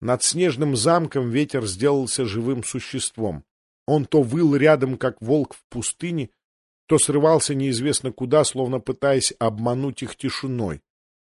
Над снежным замком ветер сделался живым существом. Он то выл рядом, как волк в пустыне, то срывался неизвестно куда, словно пытаясь обмануть их тишиной.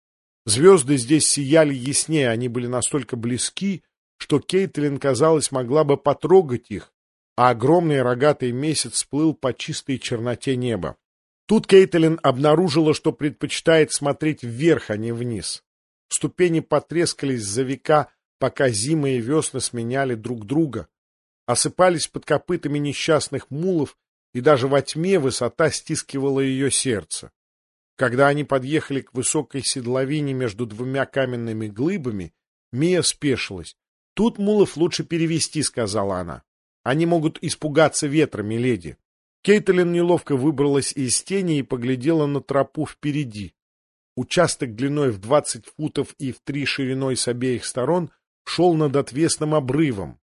Звезды здесь сияли яснее, они были настолько близки, что Кейтлин, казалось, могла бы потрогать их, а огромный рогатый месяц плыл по чистой черноте неба. Тут Кейтлин обнаружила, что предпочитает смотреть вверх, а не вниз. Ступени потрескались за века, пока зимы и весны сменяли друг друга, осыпались под копытами несчастных мулов, и даже во тьме высота стискивала ее сердце. Когда они подъехали к высокой седловине между двумя каменными глыбами, Мия спешилась. — Тут мулов лучше перевести, — сказала она. — Они могут испугаться ветра, миледи. Кейтлин неловко выбралась из тени и поглядела на тропу впереди. Участок длиной в 20 футов и в 3 шириной с обеих сторон шел над отвесным обрывом.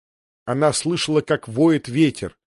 Она слышала, как воет ветер.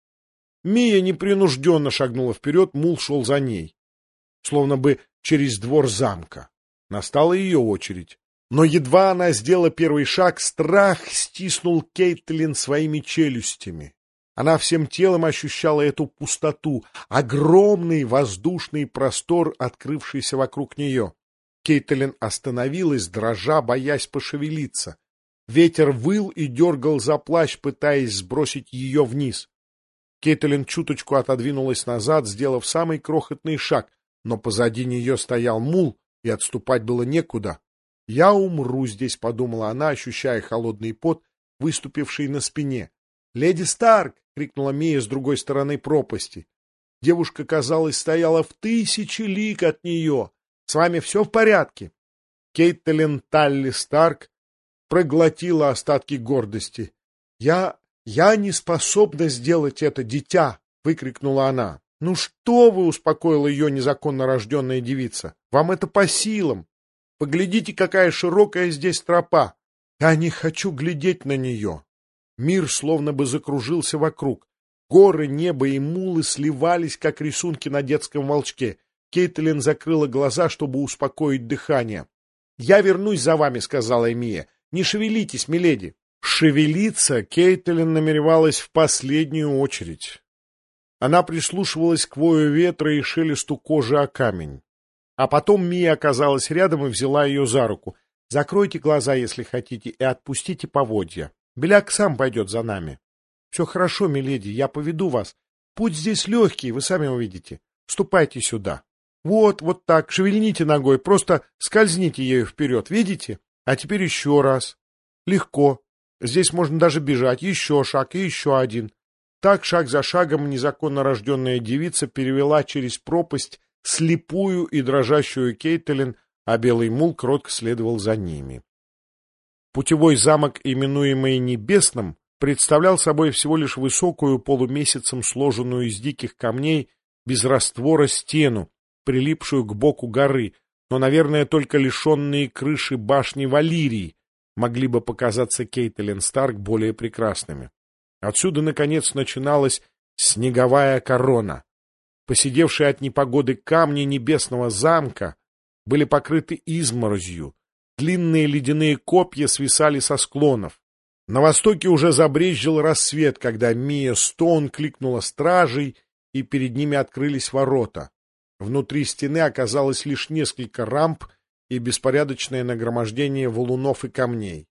Мия непринужденно шагнула вперед, мул шел за ней, словно бы через двор замка. Настала ее очередь. Но едва она сделала первый шаг, страх стиснул Кейтлин своими челюстями. Она всем телом ощущала эту пустоту, огромный воздушный простор, открывшийся вокруг нее. Кейтлин остановилась, дрожа, боясь пошевелиться. Ветер выл и дергал за плащ, пытаясь сбросить ее вниз. Кейтлин чуточку отодвинулась назад, сделав самый крохотный шаг, но позади нее стоял мул, и отступать было некуда. «Я умру здесь», — подумала она, ощущая холодный пот, выступивший на спине. «Леди Старк!» — крикнула Мия с другой стороны пропасти. Девушка, казалось, стояла в 1000 лиг от нее. «С вами все в порядке?» Кейтлин Талли Старк проглотила остатки гордости. «Я не способна сделать это, дитя!» — выкрикнула она. «Ну что вы!» — успокоила ее незаконно рожденная девица. «Вам это по силам! Поглядите, какая широкая здесь тропа! Я не хочу глядеть на нее!» Мир словно бы закружился вокруг. Горы, небо и мулы сливались, как рисунки на детском волчке. Кейтлин закрыла глаза, чтобы успокоить дыхание. «Я вернусь за вами», — сказала Мия. «Не шевелитесь, миледи». Шевелиться Кейтлин намеревалась в последнюю очередь. Она прислушивалась к вою ветра и шелесту кожи о камень. А потом Мия оказалась рядом и взяла ее за руку. «Закройте глаза, если хотите, и отпустите поводья. Беляк сам пойдет за нами». «Все хорошо, миледи, я поведу вас. Путь здесь легкий, вы сами увидите. Ступайте сюда. Вот так, шевельните ногой, просто скользните ею вперед, видите? А теперь еще раз. Легко. Здесь можно даже бежать. Еще шаг и еще один». Так, шаг за шагом, незаконно рожденная девица перевела через пропасть слепую и дрожащую Кейтлин, а белый мул кротко следовал за ними. Путевой замок, именуемый Небесным, представлял собой всего лишь высокую полумесяцем сложенную из диких камней без раствора стену, прилипшую к боку горы, но, наверное, только лишенные крыши башни Валирии могли бы показаться Кейтлин Старк более прекрасными. Отсюда, наконец, начиналась снеговая корона. Поседевшие от непогоды камни небесного замка были покрыты изморозью, длинные ледяные копья свисали со склонов. На востоке уже забрезжил рассвет, когда Мия Стоун кликнула стражей, и перед ними открылись ворота. Внутри стены оказалось лишь несколько рамп и беспорядочное нагромождение валунов и камней.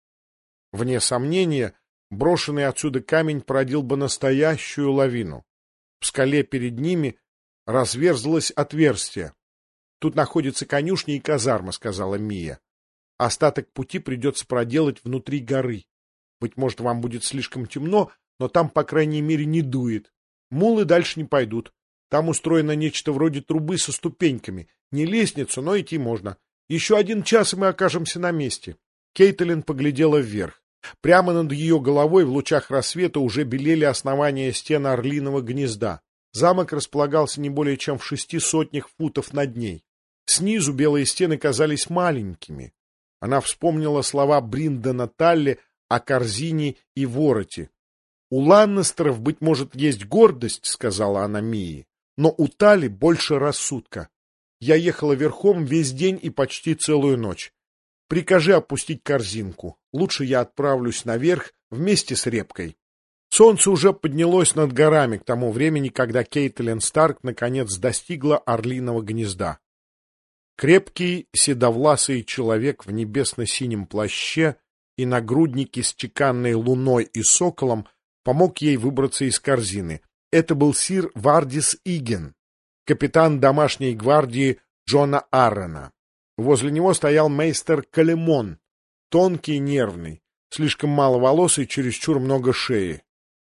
Вне сомнения, брошенный отсюда камень породил бы настоящую лавину. В скале перед ними разверзлось отверстие. «Тут находится конюшня и казарма», — сказала Мия. «Остаток пути придется проделать внутри горы. Быть может, вам будет слишком темно, но там, по крайней мере, не дует. Мулы дальше не пойдут. Там устроено нечто вроде трубы со ступеньками. Не лестницу, но идти можно. Еще 1 час, и мы окажемся на месте». Кейтлин поглядела вверх. Прямо над ее головой в лучах рассвета уже белели основания стен орлиного гнезда. Замок располагался не более чем в 600 футов над ней. Снизу белые стены казались маленькими. Она вспомнила слова Бриндона Талли о корзине и вороте. «У Ланнестеров, быть может, есть гордость», — сказала она Мии, — «но у Талли больше рассудка. Я ехала верхом весь день и почти целую ночь. Прикажи опустить корзинку. Лучше я отправлюсь наверх вместе с Репкой. Солнце уже поднялось над горами к тому времени, когда Кейтлин Старк наконец достигла Орлиного гнезда. Крепкий, седовласый человек в небесно-синем плаще и нагруднике с чеканной луной и соколом помог ей выбраться из корзины. Это был сир Вардис Иген, капитан домашней гвардии Джона Аррена. Возле него стоял мейстер Колемон, тонкий и нервный, слишком мало волос и чересчур много шеи.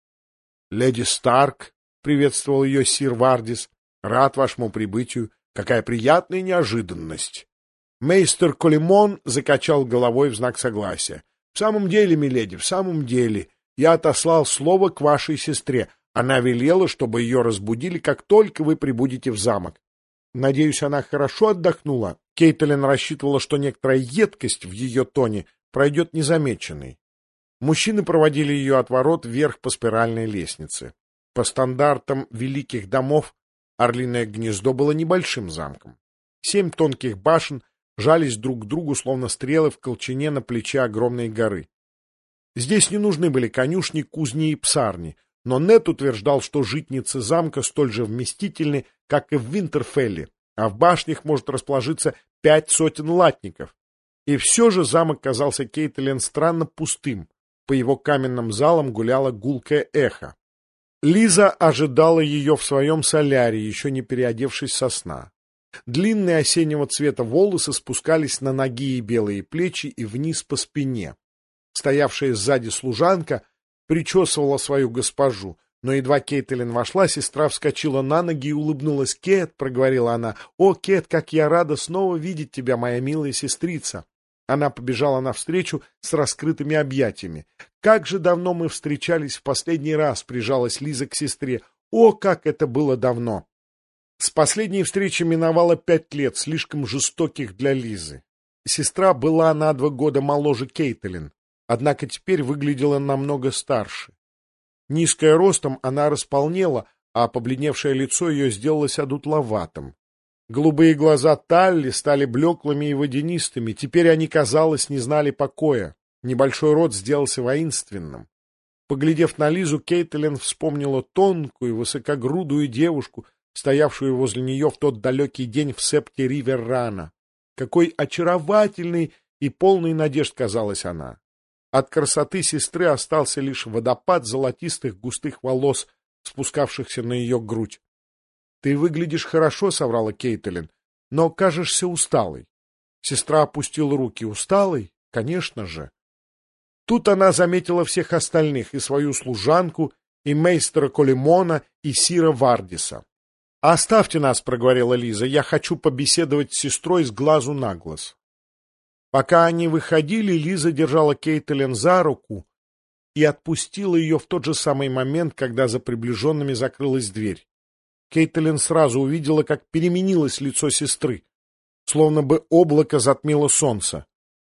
— Леди Старк, — приветствовал ее сир Вардис, — рад вашему прибытию. Какая приятная неожиданность! Мейстер Колемон закачал головой в знак согласия. — В самом деле, миледи, в самом деле, я отослал слово к вашей сестре. Она велела, чтобы ее разбудили, как только вы прибудете в замок. Надеюсь, она хорошо отдохнула. Кейтлин рассчитывала, что некоторая едкость в ее тоне пройдет незамеченной. Мужчины проводили ее от ворот вверх по спиральной лестнице. По стандартам великих домов Орлиное гнездо было небольшим замком. 7 тонких башен жались друг к другу, словно стрелы в колчане на плече огромной горы. Здесь не нужны были конюшни, кузни и псарни, но Нед утверждал, что житницы замка столь же вместительны, как и в Винтерфелле, а в башнях может расположиться 5 сотен латников. И все же замок казался Кейтлин странно пустым. По его каменным залам гуляло гулкое эхо. Лиза ожидала ее в своем солярии, еще не переодевшись со сна. Длинные осеннего цвета волосы спускались на ноги и белые плечи и вниз по спине. Стоявшая сзади служанка причесывала свою госпожу, но едва Кейтлин вошла, сестра вскочила на ноги и улыбнулась. — Кэт, — проговорила она, — о, Кэт, как я рада снова видеть тебя, моя милая сестрица! Она побежала навстречу с раскрытыми объятиями. — Как же давно мы встречались в последний раз! — прижалась Лиза к сестре. — О, как это было давно! С последней встречи миновало 5 лет, слишком жестоких для Лизы. Сестра была на 2 года моложе Кейтлин, однако теперь выглядела намного старше. Низкая ростом, она располнела, а побледневшее лицо ее сделалось одутловатым. Голубые глаза Талли стали блеклыми и водянистыми, теперь они, казалось, не знали покоя. Небольшой рот сделался воинственным. Поглядев на Лизу, Кейтлин вспомнила тонкую, высокогрудую девушку, стоявшую возле нее в тот далекий день в септе Риверрана. Какой очаровательной и полной надежд казалась она! От красоты сестры остался лишь водопад золотистых густых волос, спускавшихся на ее грудь. — Ты выглядишь хорошо, — соврала Кейтлин, — но кажешься усталой. Сестра опустила руки. — Усталой? Конечно же. Тут она заметила всех остальных, и свою служанку, и мейстера Колемона, и сира Вардиса. — Оставьте нас, — проговорила Лиза, — я хочу побеседовать с сестрой с глазу на глаз. Пока они выходили, Лиза держала Кейтлин за руку и отпустила ее в тот же самый момент, когда за приближенными закрылась дверь. Кейтлин сразу увидела, как переменилось лицо сестры, словно бы облако затмило солнце.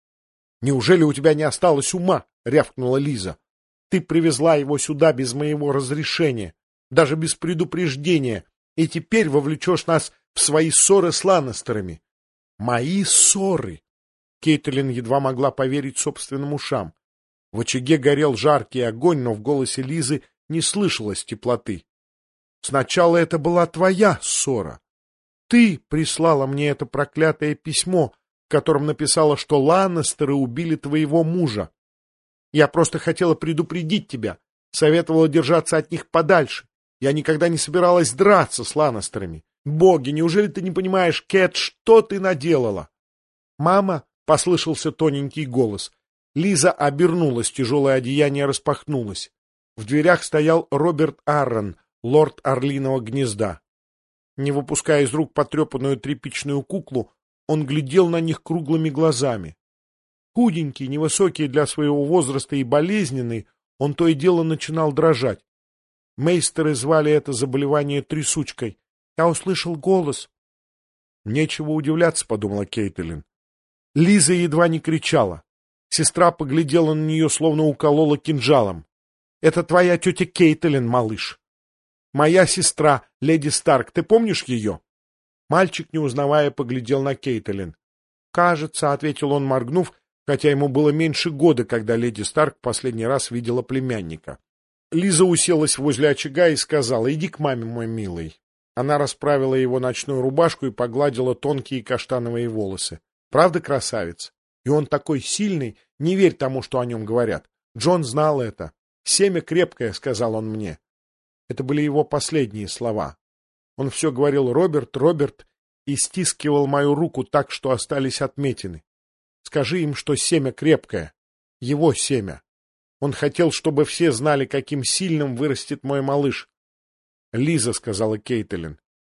— Неужели у тебя не осталось ума? — рявкнула Лиза. — Ты привезла его сюда без моего разрешения, даже без предупреждения, и теперь вовлечешь нас в свои ссоры с Ланнестерами. — Мои ссоры! Кейтлин едва могла поверить собственным ушам. В очаге горел жаркий огонь, но в голосе Лизы не слышалось теплоты. Сначала это была твоя ссора. Ты прислала мне это проклятое письмо, в котором написала, что Ланнестеры убили твоего мужа. Я просто хотела предупредить тебя, советовала держаться от них подальше. Я никогда не собиралась драться с Ланнестерами. Боги, неужели ты не понимаешь, Кэт, что ты наделала? Мама, — послышался тоненький голос. Лиза обернулась, тяжелое одеяние распахнулось. В дверях стоял Роберт Аррен, лорд Орлиного гнезда. Не выпуская из рук потрепанную тряпичную куклу, он глядел на них круглыми глазами. Худенький, невысокий для своего возраста и болезненный, он то и дело начинал дрожать. Мейстеры звали это заболевание трясучкой. Я услышал голос. — Нечего удивляться, — подумала Кейтлин. Лиза едва не кричала. Сестра поглядела на нее, словно уколола кинжалом. — Это твоя тетя Кейтлин, малыш. Моя сестра, леди Старк, ты помнишь ее? Мальчик, не узнавая, поглядел на Кейтлин. — Кажется, — ответил он, моргнув, хотя ему было меньше года, когда леди Старк последний раз видела племянника. Лиза уселась возле очага и сказала: «Иди к маме, мой милый». Она расправила его ночную рубашку и погладила тонкие каштановые волосы. «Правда, красавец? И он такой сильный, не верь тому, что о нем говорят. Джон знал это. Семя крепкое», — сказал он мне. Это были его последние слова. Он все говорил: «Роберт, Роберт», и стискивал мою руку так, что остались отметины. «Скажи им, что семя крепкое. Его семя. Он хотел, чтобы все знали, каким сильным вырастет мой малыш». «Лиза», — сказала Кейтлин,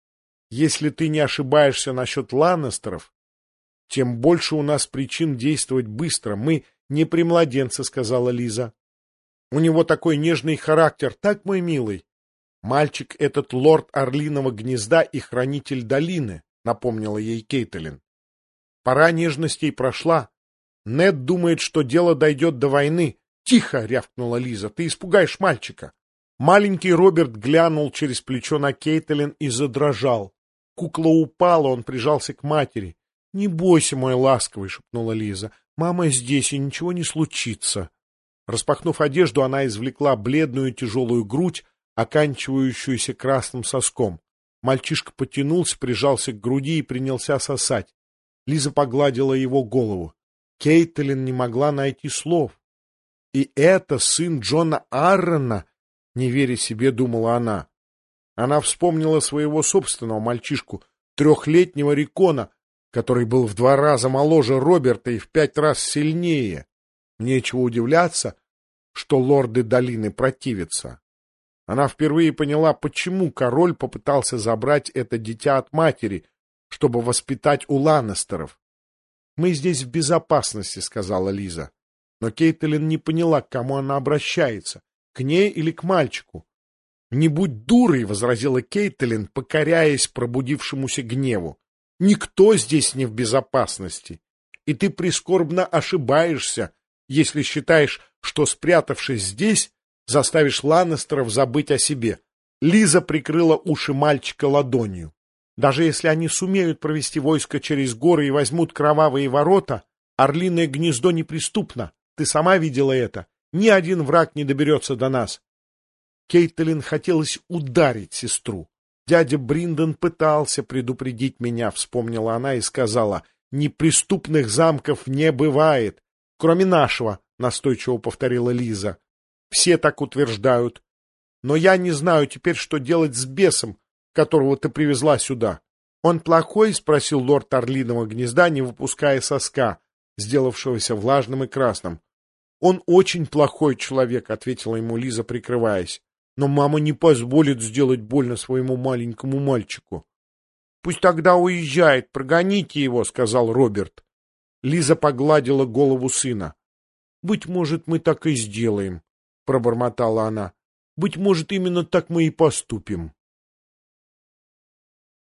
— «если ты не ошибаешься насчет Ланнестеров, тем больше у нас причин действовать быстро. Мы не при младенце», — сказала Лиза. «У него такой нежный характер, так, мой милый?» «Мальчик этот лорд Орлиного гнезда и хранитель долины», — напомнила ей Кейтлин. «Пора нежностей прошла. Нед думает, что дело дойдет до войны». «Тихо!» — рявкнула Лиза. «Ты испугаешь мальчика». Маленький Роберт глянул через плечо на Кейтлин и задрожал. Кукла упала, он прижался к матери. «Не бойся, мой ласковый», — шепнула Лиза. «Мама здесь, и ничего не случится». Распахнув одежду, она извлекла бледную тяжелую грудь, оканчивающуюся красным соском. Мальчишка потянулся, прижался к груди и принялся сосать. Лиза погладила его голову. Кейтлин не могла найти слов. «И это сын Джона Аррона?» — не веря себе, думала она. Она вспомнила своего собственного мальчишку, 3-летнего Рикона, который был в 2 раза моложе Роберта и в 5 раз сильнее. Нечего удивляться, что лорды долины противятся. Она впервые поняла, почему король попытался забрать это дитя от матери, чтобы воспитать у Ланнестеров. «Мы здесь в безопасности», — сказала Лиза. Но Кейтлин не поняла, к кому она обращается, к ней или к мальчику. «Не будь дурой», — возразила Кейтлин, покоряясь пробудившемуся гневу. «Никто здесь не в безопасности, и ты прискорбно ошибаешься, если считаешь, что, спрятавшись здесь, заставишь Ланнестеров забыть о себе». Лиза прикрыла уши мальчика ладонью. «Даже если они сумеют провести войско через горы и возьмут кровавые ворота, Орлиное гнездо неприступно. Ты сама видела это. Ни один враг не доберется до нас». Кейтлин хотелось ударить сестру. «Дядя Бриндон пытался предупредить меня», — вспомнила она и сказала: «Неприступных замков не бывает, кроме нашего», — настойчиво повторила Лиза. «Все так утверждают. Но я не знаю теперь, что делать с бесом, которого ты привезла сюда». «Он плохой?» — спросил лорд Орлиного гнезда, не выпуская соска, сделавшегося влажным и красным. «Он очень плохой человек», — ответила ему Лиза, прикрываясь. «Но мама не позволит сделать больно своему маленькому мальчику». «Пусть тогда уезжает, прогоните его», — сказал Роберт. Лиза погладила голову сына. «Быть может, мы так и сделаем», — пробормотала она. «Быть может, именно так мы и поступим».